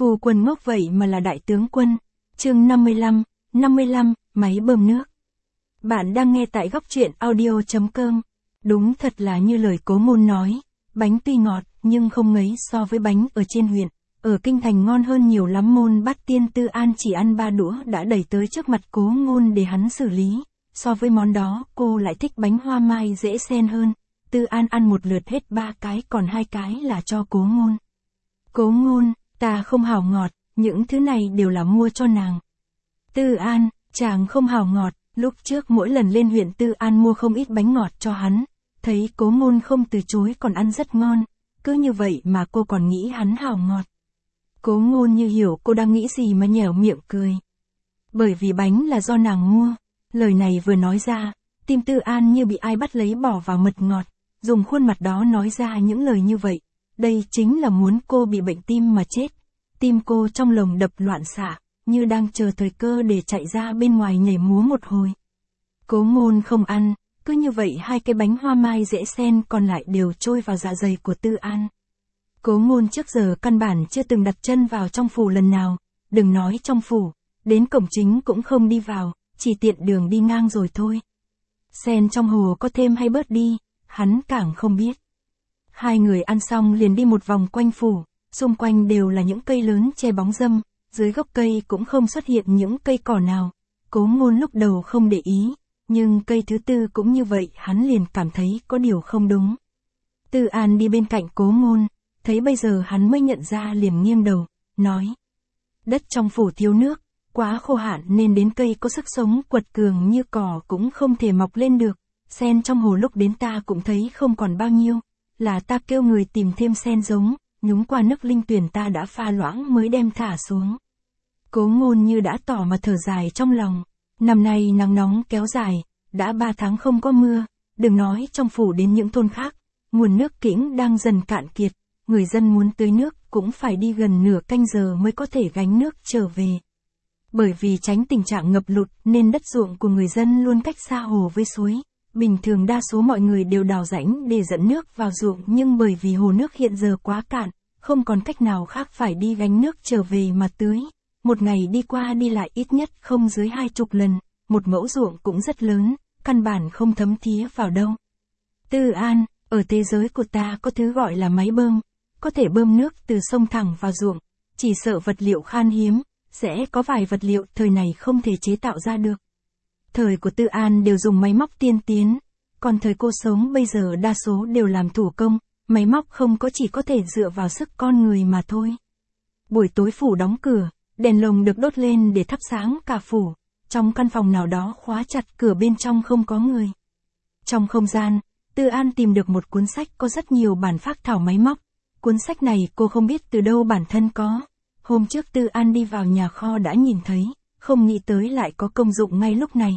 Phu quân ngốc vậy mà là đại tướng quân. Chương 55, máy bơm nước. Bạn đang nghe tại góc truyện audio.com. Đúng thật là như lời Cố Ngôn nói, bánh tuy ngọt nhưng không ngấy so với bánh ở trên huyện. Ở kinh thành ngon hơn nhiều lắm. Môn Bát Tiên Tư An chỉ ăn 3 đũa đã đẩy tới trước mặt Cố Ngôn để hắn xử lý. So với món đó, cô lại thích bánh hoa mai dễ sen hơn. Tư An ăn một lượt hết 3 cái, còn 2 cái là cho Cố Ngôn. Cố Ngôn, ta không hảo ngọt, những thứ này đều là mua cho nàng. Tư An, chàng không hảo ngọt. Lúc trước mỗi lần lên huyện Tư An mua không ít bánh ngọt cho hắn, thấy Cố Ngôn không từ chối còn ăn rất ngon, cứ như vậy mà cô còn nghĩ hắn hảo ngọt. Cố Ngôn như hiểu cô đang nghĩ gì mà nhẻo miệng cười. Bởi vì bánh là do nàng mua, lời này vừa nói ra, tim Tư An như bị ai bắt lấy bỏ vào mật ngọt, dùng khuôn mặt đó nói ra những lời như vậy, đây chính là muốn cô bị bệnh tim mà chết. Tim cô trong lồng đập loạn xạ, như đang chờ thời cơ để chạy ra bên ngoài nhảy múa một hồi. Cố Ngôn không ăn, cứ như vậy 2 cái bánh hoa mai dễ sen còn lại đều trôi vào dạ dày của Tư An. Cố Ngôn trước giờ căn bản chưa từng đặt chân vào trong phủ lần nào, đừng nói trong phủ, đến cổng chính cũng không đi vào, chỉ tiện đường đi ngang rồi thôi. Sen trong hồ có thêm hay bớt đi, hắn càng không biết. Hai người ăn xong liền đi một vòng quanh phủ, xung quanh đều là những cây lớn che bóng râm, dưới gốc cây cũng không xuất hiện những cây cỏ nào. Cố Ngôn lúc đầu không để ý, nhưng cây thứ tư cũng như vậy, hắn liền cảm thấy có điều không đúng. Tư An đi bên cạnh Cố Ngôn, thấy bây giờ hắn mới nhận ra liền nghiêng đầu, nói. Đất trong phủ thiếu nước, quá khô hạn nên đến cây có sức sống quật cường như cỏ cũng không thể mọc lên được. Sen trong hồ lúc đến ta cũng thấy không còn bao nhiêu, là ta kêu người tìm thêm sen giống, nhúng qua nước linh tuyển ta đã pha loãng mới đem thả xuống. Cố Ngôn như đã tỏ mà thở dài trong lòng. Năm nay nắng nóng kéo dài, đã 3 tháng không có mưa, đừng nói trong phủ đến những thôn khác, nguồn nước Kĩnh đang dần cạn kiệt, người dân muốn tưới nước cũng phải đi gần nửa canh giờ mới có thể gánh nước trở về. Bởi vì tránh tình trạng ngập lụt nên đất ruộng của người dân luôn cách xa hồ với suối. Bình thường đa số mọi người đều đào rãnh để dẫn nước vào ruộng, nhưng bởi vì hồ nước hiện giờ quá cạn, không còn cách nào khác phải đi gánh nước trở về mà tưới. Một ngày đi qua đi lại ít nhất không dưới 20 lần, một mẫu ruộng cũng rất lớn, căn bản không thấm thía vào đâu. Tư An, ở thế giới của ta có thứ gọi là máy bơm, có thể bơm nước từ sông thẳng vào ruộng, chỉ sợ vật liệu khan hiếm, sẽ có vài vật liệu thời này không thể chế tạo ra được. Thời của Tư An đều dùng máy móc tiên tiến, còn thời cô sống bây giờ đa số đều làm thủ công, máy móc không có, chỉ có thể dựa vào sức con người mà thôi. Buổi tối phủ đóng cửa, đèn lồng được đốt lên để thắp sáng cả phủ, trong căn phòng nào đó khóa chặt cửa, bên trong không có người. Trong không gian, Tư An tìm được một cuốn sách có rất nhiều bản phác thảo máy móc, cuốn sách này cô không biết từ đâu bản thân có. Hôm trước Tư An đi vào nhà kho đã nhìn thấy, không nghĩ tới lại có công dụng ngay lúc này.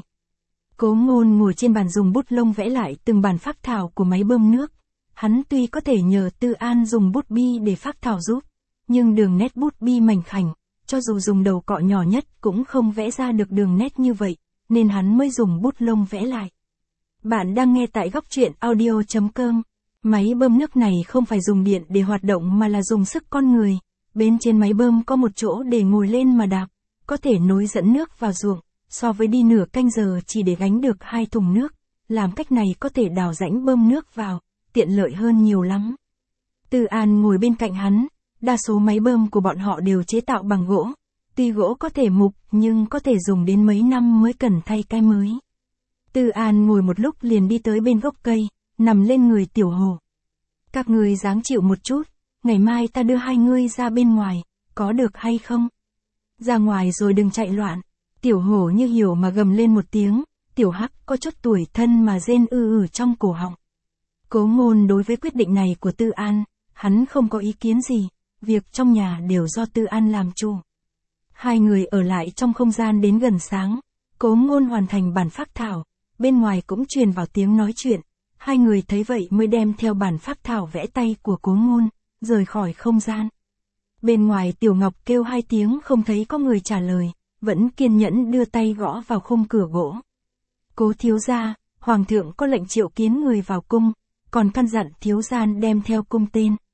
Cố Ngôn ngồi trên bàn dùng bút lông vẽ lại từng bản phác thảo của máy bơm nước. Hắn tuy có thể nhờ Tư An dùng bút bi để phác thảo giúp, nhưng đường nét bút bi mảnh khảnh, cho dù dùng đầu cọ nhỏ nhất cũng không vẽ ra được đường nét như vậy, nên hắn mới dùng bút lông vẽ lại. Bạn đang nghe tại góc truyện audio.com. Máy bơm nước này không phải dùng điện để hoạt động mà là dùng sức con người. Bên trên máy bơm có một chỗ để ngồi lên mà đạp, có thể nối dẫn nước vào ruộng, so với đi nửa canh giờ chỉ để gánh được 2 thùng nước, làm cách này có thể đào rãnh bơm nước vào, tiện lợi hơn nhiều lắm. Tư An ngồi bên cạnh hắn, đa số máy bơm của bọn họ đều chế tạo bằng gỗ, tuy gỗ có thể mục nhưng có thể dùng đến mấy năm mới cần thay cái mới. Tư An ngồi một lúc liền đi tới bên gốc cây, nằm lên người Tiểu Hổ. Các ngươi ráng chịu một chút, ngày mai ta đưa hai ngươi ra bên ngoài, có được hay không? Ra ngoài rồi đừng chạy loạn. Tiểu Hổ như hiểu mà gầm lên một tiếng, Tiểu Hắc có chút tuổi thân mà rên trong cổ họng. Cố Ngôn đối với quyết định này của Tư An, hắn không có ý kiến gì, việc trong nhà đều do Tư An làm chủ. Hai người ở lại trong không gian đến gần sáng, Cố Ngôn hoàn thành bản phác thảo, bên ngoài cũng truyền vào tiếng nói chuyện. Hai người thấy vậy mới đem theo bản phác thảo vẽ tay của Cố Ngôn, rời khỏi không gian. Bên ngoài Tiểu Ngọc kêu 2 tiếng không thấy có người trả lời, vẫn kiên nhẫn đưa tay gõ vào khung cửa gỗ. Cố thiếu gia, Hoàng thượng có lệnh triệu kiến người vào cung, còn căn dặn thiếu gia đem theo cung tên.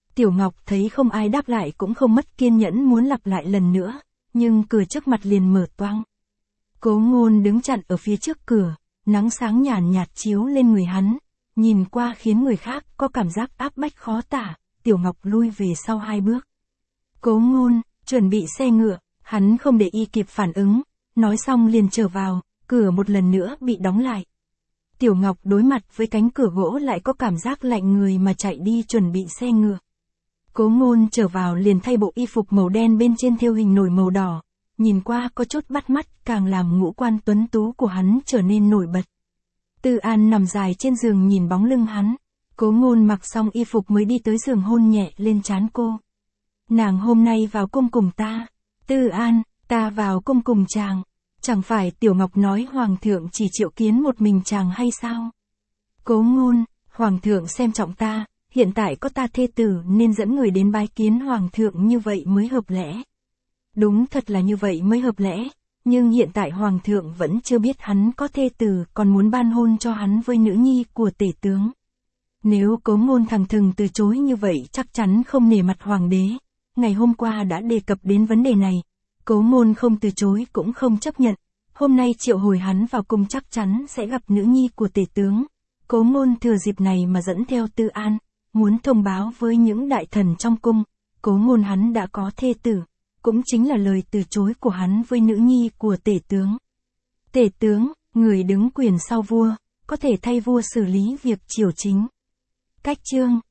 Tiểu Ngọc thấy không ai đáp lại cũng không mất kiên nhẫn muốn lặp lại lần nữa, nhưng cửa trước mặt liền mở toang. Cố Ngôn đứng chặn ở phía trước cửa, nắng sáng nhàn nhạt chiếu lên người hắn, nhìn qua khiến người khác có cảm giác áp bách khó tả. Tiểu Ngọc lui về sau 2 bước. Cố Ngôn, chuẩn bị xe ngựa, hắn không để y kịp phản ứng, nói xong liền trở vào, cửa một lần nữa bị đóng lại. Tiểu Ngọc đối mặt với cánh cửa gỗ lại có cảm giác lạnh người mà chạy đi chuẩn bị xe ngựa. Cố Ngôn trở vào liền thay bộ y phục màu đen bên trên thêu hình nổi màu đỏ, nhìn qua có chút bắt mắt, càng làm ngũ quan tuấn tú của hắn trở nên nổi bật. Tư An nằm dài trên giường nhìn bóng lưng hắn. Cố Ngôn mặc xong y phục mới đi tới giường hôn nhẹ lên trán cô. Nàng hôm nay vào cung cùng ta. Tư An, ta vào cung cùng chàng. Chẳng phải Tiểu Ngọc nói Hoàng thượng chỉ triệu kiến một mình chàng hay sao? Cố Ngôn, Hoàng thượng xem trọng ta, hiện tại có ta thê tử nên dẫn người đến bái kiến Hoàng thượng như vậy mới hợp lẽ. Đúng thật là như vậy mới hợp lẽ, nhưng hiện tại Hoàng thượng vẫn chưa biết hắn có thê tử, còn muốn ban hôn cho hắn với nữ nhi của tể tướng. Nếu Cố Ngôn thẳng thừng từ chối như vậy chắc chắn không nể mặt Hoàng đế. Ngày hôm qua đã đề cập đến vấn đề này, Cố Ngôn không từ chối cũng không chấp nhận. Hôm nay triệu hồi hắn vào cung chắc chắn sẽ gặp nữ nhi của tể tướng. Cố Ngôn thừa dịp này mà dẫn theo Tư An, muốn thông báo với những đại thần trong cung. Cố Ngôn hắn đã có thê tử, cũng chính là lời từ chối của hắn với nữ nhi của tể tướng. Tể tướng, người đứng quyền sau vua, có thể thay vua xử lý việc triều chính. Cách chương